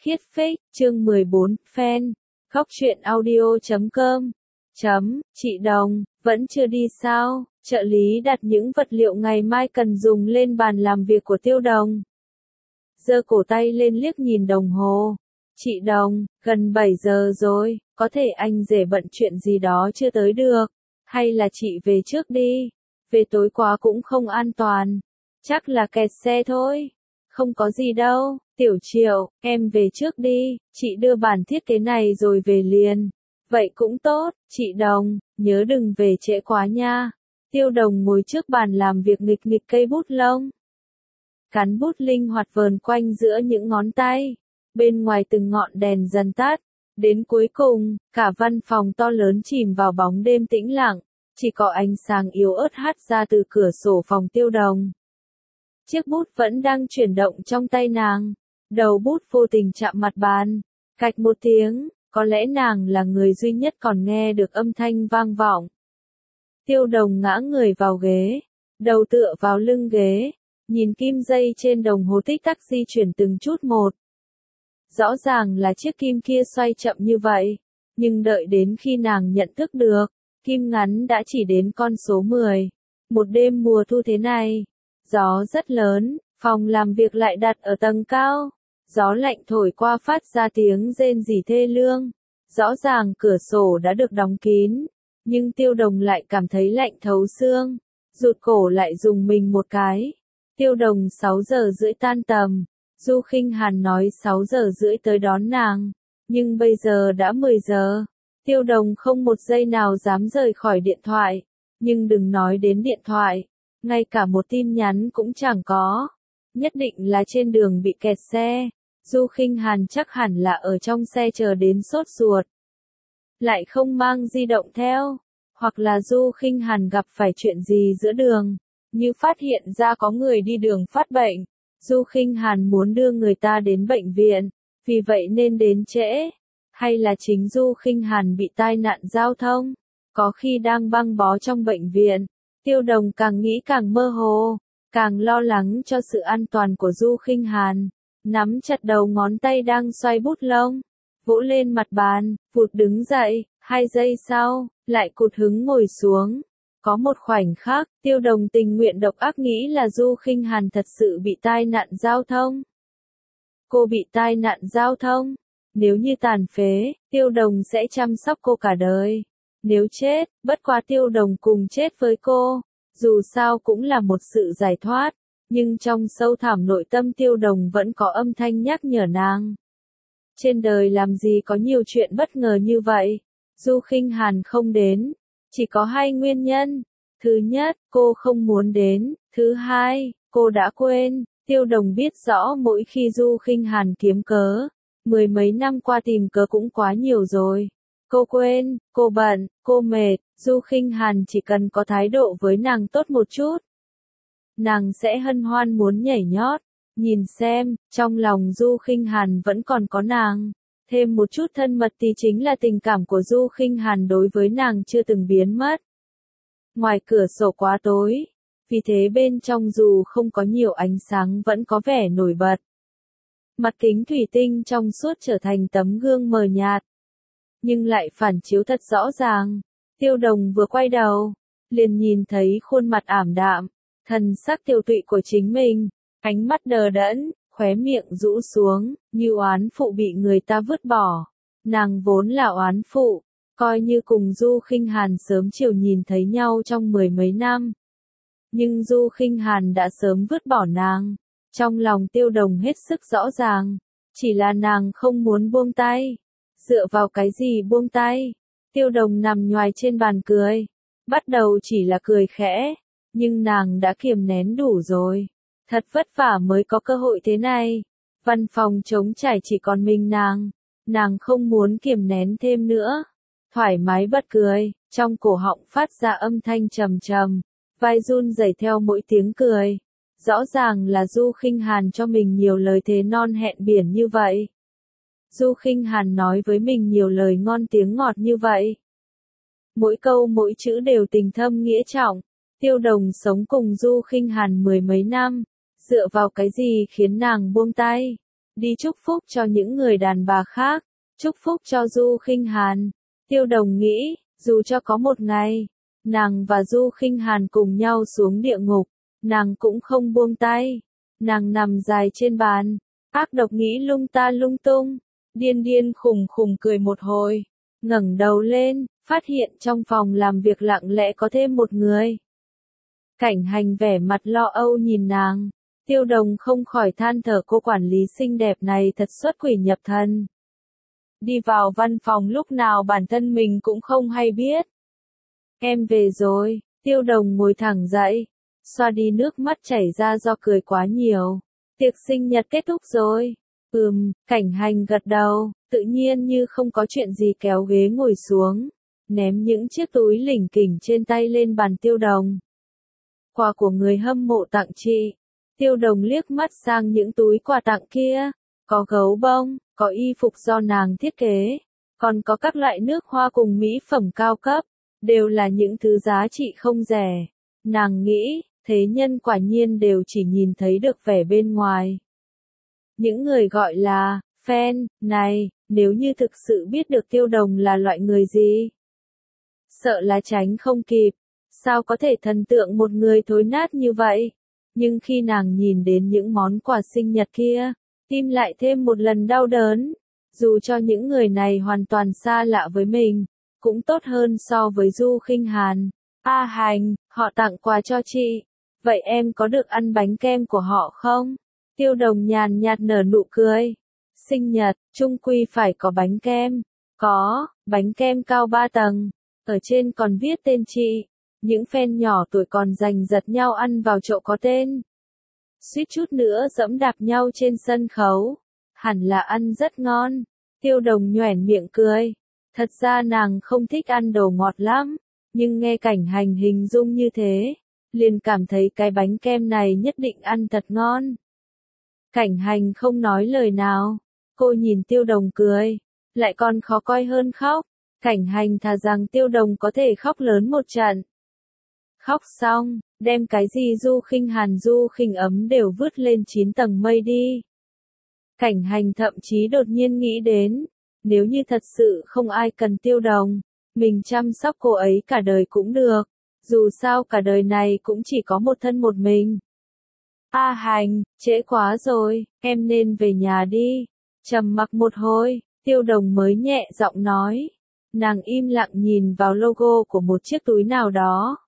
Khiết Phích, chương 14, fan, góc truyện audio.com. Chị Đồng, vẫn chưa đi sao? Trợ lý đặt những vật liệu ngày mai cần dùng lên bàn làm việc của Tiêu Đồng. Giơ cổ tay lên liếc nhìn đồng hồ. Chị Đồng, gần 7 giờ rồi, có thể anh rể bận chuyện gì đó chưa tới được. Hay là chị về trước đi, về tối quá cũng không an toàn. Chắc là kẹt xe thôi. Không có gì đâu, Tiểu Triệu, em về trước đi, chị đưa bản thiết kế này rồi về liền. Vậy cũng tốt, chị Đồng, nhớ đừng về trễ quá nha. Tiêu Đồng ngồi trước bàn làm việc nghịch nghịch cây bút lông. Cán bút linh hoạt vờn quanh giữa những ngón tay. Bên ngoài từng ngọn đèn dần tắt. Đến cuối cùng, cả văn phòng to lớn chìm vào bóng đêm tĩnh lặng. Chỉ có ánh sáng yếu ớt hắt ra từ cửa sổ phòng Tiêu Đồng. Chiếc bút vẫn đang chuyển động trong tay nàng. Đầu bút vô tình chạm mặt bàn. Cạch một tiếng, có lẽ nàng là người duy nhất còn nghe được âm thanh vang vọng. Tiêu Đồng ngã người vào ghế, đầu tựa vào lưng ghế, nhìn kim dây trên đồng hồ tích tắc di chuyển từng chút một. Rõ ràng là chiếc kim kia xoay chậm như vậy, nhưng đợi đến khi nàng nhận thức được, kim ngắn đã chỉ đến con số 10. Một đêm mùa thu thế này, gió rất lớn, phòng làm việc lại đặt ở tầng cao. Gió lạnh thổi qua phát ra tiếng rên rỉ thê lương. Rõ ràng cửa sổ đã được đóng kín, nhưng Tiêu Đồng lại cảm thấy lạnh thấu xương. Rụt cổ lại dùng mình một cái. Tiêu Đồng 6 giờ rưỡi tan tầm. Du Khinh Hàn nói 6 giờ rưỡi tới đón nàng. Nhưng bây giờ đã 10 giờ. Tiêu Đồng không một giây nào dám rời khỏi điện thoại. Nhưng đừng nói đến điện thoại. Ngay cả một tin nhắn cũng chẳng có. Nhất định là trên đường bị kẹt xe. Du Khinh Hàn chắc hẳn là ở trong xe chờ đến sốt ruột. Lại không mang di động theo. Hoặc là Du Khinh Hàn gặp phải chuyện gì giữa đường. Như phát hiện ra có người đi đường phát bệnh. Du Khinh Hàn muốn đưa người ta đến bệnh viện. Vì vậy nên đến trễ. Hay là chính Du Khinh Hàn bị tai nạn giao thông. Có khi đang băng bó trong bệnh viện. Tiêu Đồng càng nghĩ càng mơ hồ. Càng lo lắng cho sự an toàn của Du Khinh Hàn. Nắm chặt đầu ngón tay đang xoay bút lông, vỗ lên mặt bàn, vụt đứng dậy, 2 giây sau, lại cụt hứng ngồi xuống. Có một khoảnh khắc, Tiêu Đồng tình nguyện độc ác nghĩ là Du Khinh Hàn thật sự bị tai nạn giao thông. Cô bị tai nạn giao thông, nếu như tàn phế, Tiêu Đồng sẽ chăm sóc cô cả đời. Nếu chết, bất quá Tiêu Đồng cùng chết với cô, dù sao cũng là một sự giải thoát. Nhưng trong sâu thẳm nội tâm Tiêu Đồng vẫn có âm thanh nhắc nhở nàng. Trên đời làm gì có nhiều chuyện bất ngờ như vậy. Du Khinh Hàn không đến. Chỉ có 2 nguyên nhân. Thứ nhất, cô không muốn đến. Thứ hai, cô đã quên. Tiêu Đồng biết rõ mỗi khi Du Khinh Hàn kiếm cớ. 10 mấy năm qua tìm cớ cũng quá nhiều rồi. Cô quên, cô bận, cô mệt. Du Khinh Hàn chỉ cần có thái độ với nàng tốt một chút. Nàng sẽ hân hoan muốn nhảy nhót, nhìn xem, trong lòng Du Khinh Hàn vẫn còn có nàng. Thêm một chút thân mật thì chính là tình cảm của Du Khinh Hàn đối với nàng chưa từng biến mất. Ngoài cửa sổ quá tối, vì thế bên trong dù không có nhiều ánh sáng vẫn có vẻ nổi bật. Mặt kính thủy tinh trong suốt trở thành tấm gương mờ nhạt, nhưng lại phản chiếu thật rõ ràng. Tiêu Đồng vừa quay đầu, liền nhìn thấy khuôn mặt ảm đạm. Thần sắc tiêu tụy của chính mình, ánh mắt đờ đẫn, khóe miệng rũ xuống, như oán phụ bị người ta vứt bỏ. Nàng vốn là oán phụ, coi như cùng Du Khinh Hàn sớm chiều nhìn thấy nhau trong 10 mấy năm. Nhưng Du Khinh Hàn đã sớm vứt bỏ nàng. Trong lòng Tiêu Đồng hết sức rõ ràng, chỉ là nàng không muốn buông tay. Dựa vào cái gì buông tay? Tiêu Đồng nằm nhoài trên bàn cười. Bắt đầu chỉ là cười khẽ. Nhưng nàng đã kiềm nén đủ rồi. Thật vất vả mới có cơ hội thế này. Văn phòng trống trải chỉ còn mình nàng. Nàng không muốn kiềm nén thêm nữa. Thoải mái bật cười, trong cổ họng phát ra âm thanh trầm trầm. Vai run rẩy theo mỗi tiếng cười. Rõ ràng là Du Khinh Hàn cho mình nhiều lời thế non hẹn biển như vậy. Du Khinh Hàn nói với mình nhiều lời ngon tiếng ngọt như vậy. Mỗi câu mỗi chữ đều tình thâm nghĩa trọng. Tiêu Đồng sống cùng Du Khinh Hàn 10 mấy năm, dựa vào cái gì khiến nàng buông tay? đi chúc phúc cho những người đàn bà khác, chúc phúc cho Du Khinh Hàn. Tiêu Đồng nghĩ, dù cho có một ngày, nàng và Du Khinh Hàn cùng nhau xuống địa ngục, nàng cũng không buông tay. Nàng nằm dài trên bàn, ác độc nghĩ lung ta lung tung, điên điên khùng khùng cười một hồi, ngẩng đầu lên, phát hiện trong phòng làm việc lặng lẽ có thêm một người. Cảnh Hành vẻ mặt lo âu nhìn nàng, Tiêu Đồng không khỏi than thở cô quản lý xinh đẹp này thật xuất quỷ nhập thần. Đi vào văn phòng lúc nào bản thân mình cũng không hay biết. Em về rồi, Tiêu Đồng ngồi thẳng dậy, xoa đi nước mắt chảy ra do cười quá nhiều. Tiệc sinh nhật kết thúc rồi. Cảnh Hành gật đầu, tự nhiên như không có chuyện gì kéo ghế ngồi xuống, ném những chiếc túi lỉnh kỉnh trên tay lên bàn Tiêu Đồng. Quà của người hâm mộ tặng chị. Tiêu Đồng liếc mắt sang những túi quà tặng kia, có gấu bông, có y phục do nàng thiết kế, còn có các loại nước hoa cùng mỹ phẩm cao cấp, đều là những thứ giá trị không rẻ. Nàng nghĩ, thế nhân quả nhiên đều chỉ nhìn thấy được vẻ bên ngoài. Những người gọi là fan này, nếu như thực sự biết được Tiêu Đồng là loại người gì, sợ là tránh không kịp. Sao có thể thần tượng một người thối nát như vậy? Nhưng khi nàng nhìn đến những món quà sinh nhật kia, tim lại thêm một lần đau đớn. Dù cho những người này hoàn toàn xa lạ với mình, cũng tốt hơn so với Du Khinh Hàn. A Hành, họ tặng quà cho chị. Vậy em có được ăn bánh kem của họ không? Tiêu Đồng nhàn nhạt nở nụ cười. Sinh nhật, chung quy phải có bánh kem. Có, bánh kem cao 3 tầng. Ở trên còn viết tên chị. Những fan nhỏ tuổi còn giành giật nhau ăn vào chậu có tên. Suýt chút nữa giẫm đạp nhau trên sân khấu. Hẳn là ăn rất ngon. Tiêu Đồng nhoẻn miệng cười. Thật ra nàng không thích ăn đồ ngọt lắm. Nhưng nghe Cảnh Hành hình dung như thế, liền cảm thấy cái bánh kem này nhất định ăn thật ngon. Cảnh Hành không nói lời nào. Cô nhìn Tiêu Đồng cười. Lại còn khó coi hơn khóc. Cảnh Hành thà rằng Tiêu Đồng có thể khóc lớn một trận. Khóc xong, đem cái gì Du Khinh Hàn Du Khinh Ấm đều vứt lên 9 tầng mây đi. Cảnh Hành thậm chí đột nhiên nghĩ đến, nếu như thật sự không ai cần Tiêu Đồng, mình chăm sóc cô ấy cả đời cũng được, dù sao cả đời này cũng chỉ có một thân một mình. A Hành, trễ quá rồi, em nên về nhà đi. Trầm mặc một hồi, Tiêu Đồng mới nhẹ giọng nói. Nàng im lặng nhìn vào logo của một chiếc túi nào đó.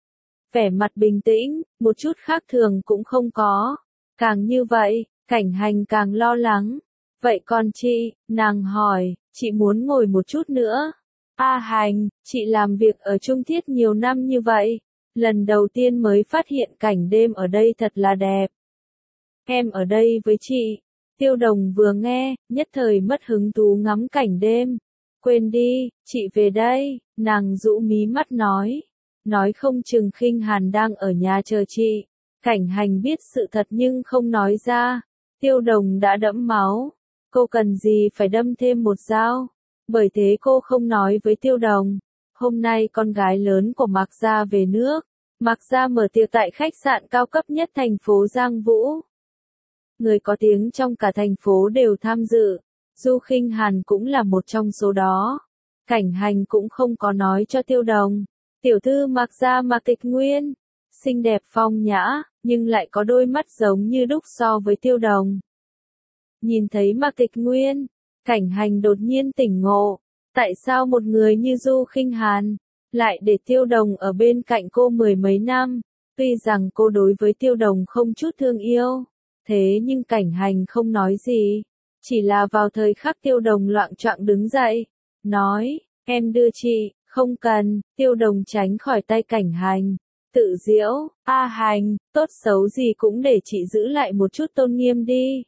Vẻ mặt bình tĩnh, một chút khác thường cũng không có. Càng như vậy, Cảnh Hành càng lo lắng. Vậy còn chị, nàng hỏi, chị muốn ngồi một chút nữa. A Hành, chị làm việc ở Trung Thiết nhiều năm như vậy, lần đầu tiên mới phát hiện cảnh đêm ở đây thật là đẹp. Em ở đây với chị. Tiêu Đồng vừa nghe, nhất thời mất hứng thú ngắm cảnh đêm. Quên đi, chị về đây, nàng rũ mí mắt nói. Nói không chừng Khinh Hàn đang ở nhà chờ chị. Cảnh Hành biết sự thật nhưng không nói ra. Tiêu Đồng đã đẫm máu. Cô cần gì phải đâm thêm một dao? Bởi thế cô không nói với Tiêu Đồng. Hôm nay con gái lớn của Mạc Gia về nước. Mạc Gia mở tiệc tại khách sạn cao cấp nhất thành phố Giang Vũ. Người có tiếng trong cả thành phố đều tham dự. Du Khinh Hàn cũng là một trong số đó. Cảnh Hành cũng không có nói cho Tiêu Đồng. Tiểu thư Mạc Gia Mạc Tịch Nguyên, xinh đẹp phong nhã, nhưng lại có đôi mắt giống như đúc so với Tiêu Đồng. Nhìn thấy Mạc Tịch Nguyên, Cảnh Hành đột nhiên tỉnh ngộ. Tại sao một người như Du Khinh Hàn lại để Tiêu Đồng ở bên cạnh cô mười mấy năm? Tuy rằng cô đối với Tiêu Đồng không chút thương yêu, thế nhưng Cảnh Hành không nói gì. Chỉ là vào thời khắc Tiêu Đồng loạng choạng đứng dậy, nói, em đưa chị. Không cần, Tiêu Đồng tránh khỏi tay Cảnh Hành. Tự giễu, A Hành, tốt xấu gì cũng để chị giữ lại một chút tôn nghiêm đi.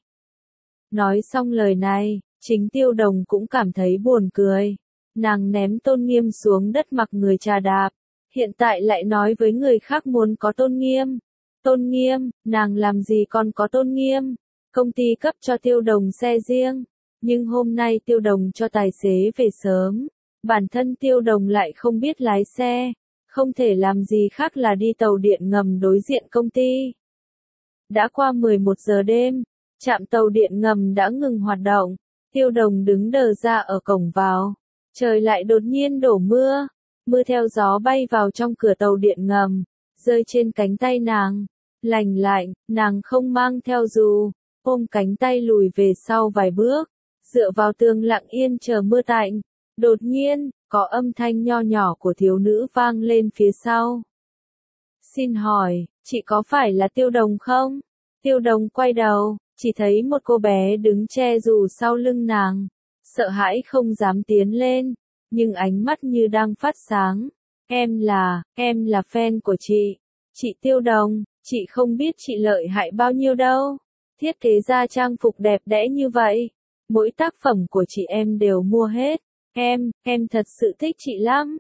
Nói xong lời này, chính Tiêu Đồng cũng cảm thấy buồn cười. Nàng ném tôn nghiêm xuống đất mặc người trà đạp. Hiện tại lại nói với người khác muốn có tôn nghiêm. Tôn nghiêm, nàng làm gì còn có tôn nghiêm. Công ty cấp cho Tiêu Đồng xe riêng. Nhưng hôm nay Tiêu Đồng cho tài xế về sớm. Bản thân Tiêu Đồng lại không biết lái xe, không thể làm gì khác là đi tàu điện ngầm đối diện công ty. Đã qua 11 giờ đêm, Trạm tàu điện ngầm đã ngừng hoạt động. Tiêu Đồng đứng đờ ra ở cổng vào. Trời lại đột nhiên đổ mưa. Mưa theo gió bay vào trong cửa tàu điện ngầm, rơi trên cánh tay nàng. Lành lạnh, nàng không mang theo dù, ôm cánh tay lùi về sau vài bước, dựa vào tường lặng yên chờ mưa tạnh. Đột nhiên, có âm thanh nho nhỏ của thiếu nữ vang lên phía sau. Xin hỏi, chị có phải là Tiêu Đồng không? Tiêu Đồng quay đầu, chỉ thấy một cô bé đứng che dù sau lưng nàng. Sợ hãi không dám tiến lên, nhưng ánh mắt như đang phát sáng. Em là fan của chị. Chị Tiêu Đồng, chị không biết chị lợi hại bao nhiêu đâu. Thiết kế ra trang phục đẹp đẽ như vậy. Mỗi tác phẩm của chị em đều mua hết. Em thật sự thích chị lắm.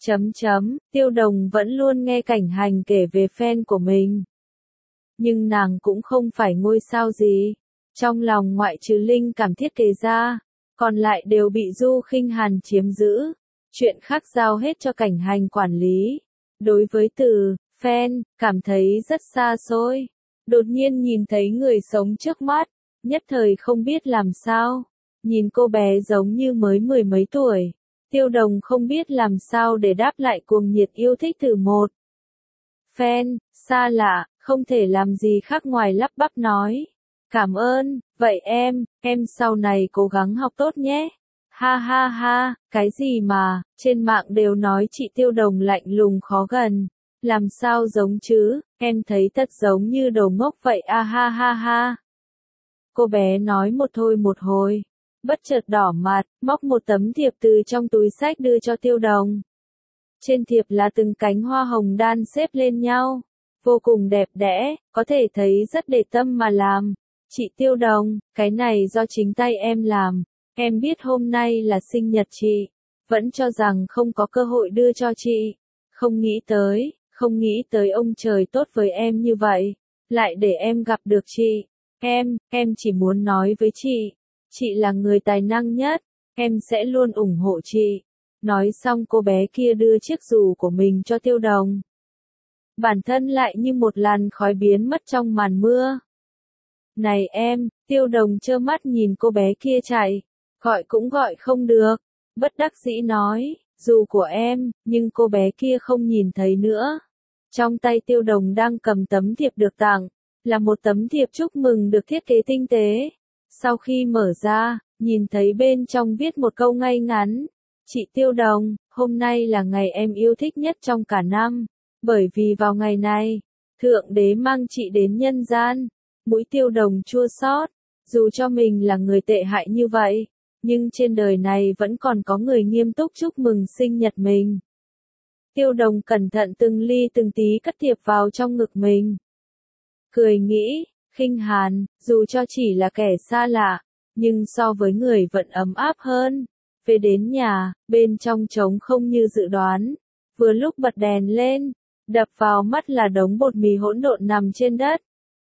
Tiêu Đồng vẫn luôn nghe Cảnh Hành kể về fan của mình. Nhưng nàng cũng không phải ngôi sao gì. Trong lòng ngoại trừ linh cảm thiết kế ra, còn lại đều bị Du Khinh Hàn chiếm giữ. Chuyện khác giao hết cho Cảnh Hành quản lý. Đối với từ fan, cảm thấy rất xa xôi. Đột nhiên nhìn thấy người sống trước mắt, nhất thời không biết làm sao. Nhìn cô bé giống như mới 10 mấy tuổi. Tiêu Đồng không biết làm sao để đáp lại cuồng nhiệt yêu thích từ một. Fan, xa lạ, không thể làm gì khác ngoài lắp bắp nói. Cảm ơn, vậy em sau này cố gắng học tốt nhé. Ha ha ha, cái gì mà, trên mạng đều nói chị Tiêu Đồng lạnh lùng khó gần. Làm sao giống chứ, em thấy thật giống như đồ ngốc vậy a ha ha ha. Cô bé nói một thôi một hồi, bất chợt đỏ mặt, móc một tấm thiệp từ trong túi xách đưa cho Tiêu Đồng. Trên thiệp là từng cánh hoa hồng đan xếp lên nhau, vô cùng đẹp đẽ, có thể thấy rất để tâm mà làm. Chị Tiêu Đồng, cái này do chính tay em làm, em biết hôm nay là sinh nhật chị, vẫn cho rằng không có cơ hội đưa cho chị, không nghĩ tới ông trời tốt với em như vậy, lại để em gặp được chị. Em chỉ muốn nói với chị là người tài năng nhất, em sẽ luôn ủng hộ chị. Nói xong cô bé kia đưa chiếc dù của mình cho Tiêu Đồng. Bản thân lại như một làn khói biến mất trong màn mưa. Này em, Tiêu Đồng trơ mắt nhìn cô bé kia chạy, gọi cũng gọi không được, bất đắc dĩ nói, dù của em, nhưng cô bé kia không nhìn thấy nữa. Trong tay Tiêu Đồng đang cầm tấm thiệp được tặng, là một tấm thiệp chúc mừng được thiết kế tinh tế. Sau khi mở ra, nhìn thấy bên trong viết một câu ngay ngắn. Chị Tiêu Đồng, hôm nay là ngày em yêu thích nhất trong cả năm, bởi vì vào ngày này, Thượng Đế mang chị đến nhân gian. Mũi Tiêu Đồng chua xót, dù cho mình là người tệ hại như vậy, nhưng trên đời này vẫn còn có người nghiêm túc chúc mừng sinh nhật mình. Tiêu Đồng cẩn thận từng ly từng tí cất thiệp vào trong ngực mình. Cười nghĩ, Khinh Hàn, dù cho chỉ là kẻ xa lạ, nhưng so với người vẫn ấm áp hơn. Về đến nhà, bên trong trống không như dự đoán. Vừa lúc bật đèn lên, đập vào mắt là đống bột mì hỗn độn nằm trên đất.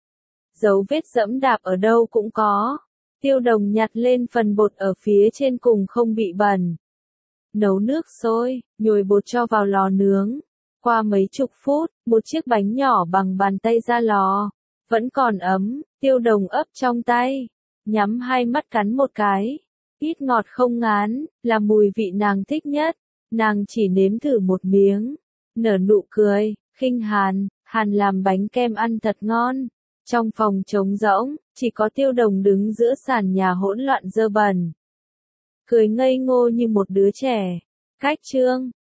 Dấu vết dẫm đạp ở đâu cũng có. Tiêu Đồng nhặt lên phần bột ở phía trên cùng không bị bẩn. Nấu nước sôi, nhồi bột cho vào lò nướng. Qua mấy chục phút, một chiếc bánh nhỏ bằng bàn tay ra lò. Vẫn còn ấm, Tiêu Đồng ấp trong tay. Nhắm hai mắt cắn một cái. Ít ngọt không ngán, là mùi vị nàng thích nhất. Nàng chỉ nếm thử một miếng. Nở nụ cười, Khinh Hàn, Hàn làm bánh kem ăn thật ngon. Trong phòng trống rỗng, chỉ có Tiêu Đồng đứng giữa sàn nhà hỗn loạn dơ bẩn. Cười ngây ngô như một đứa trẻ. Cách chương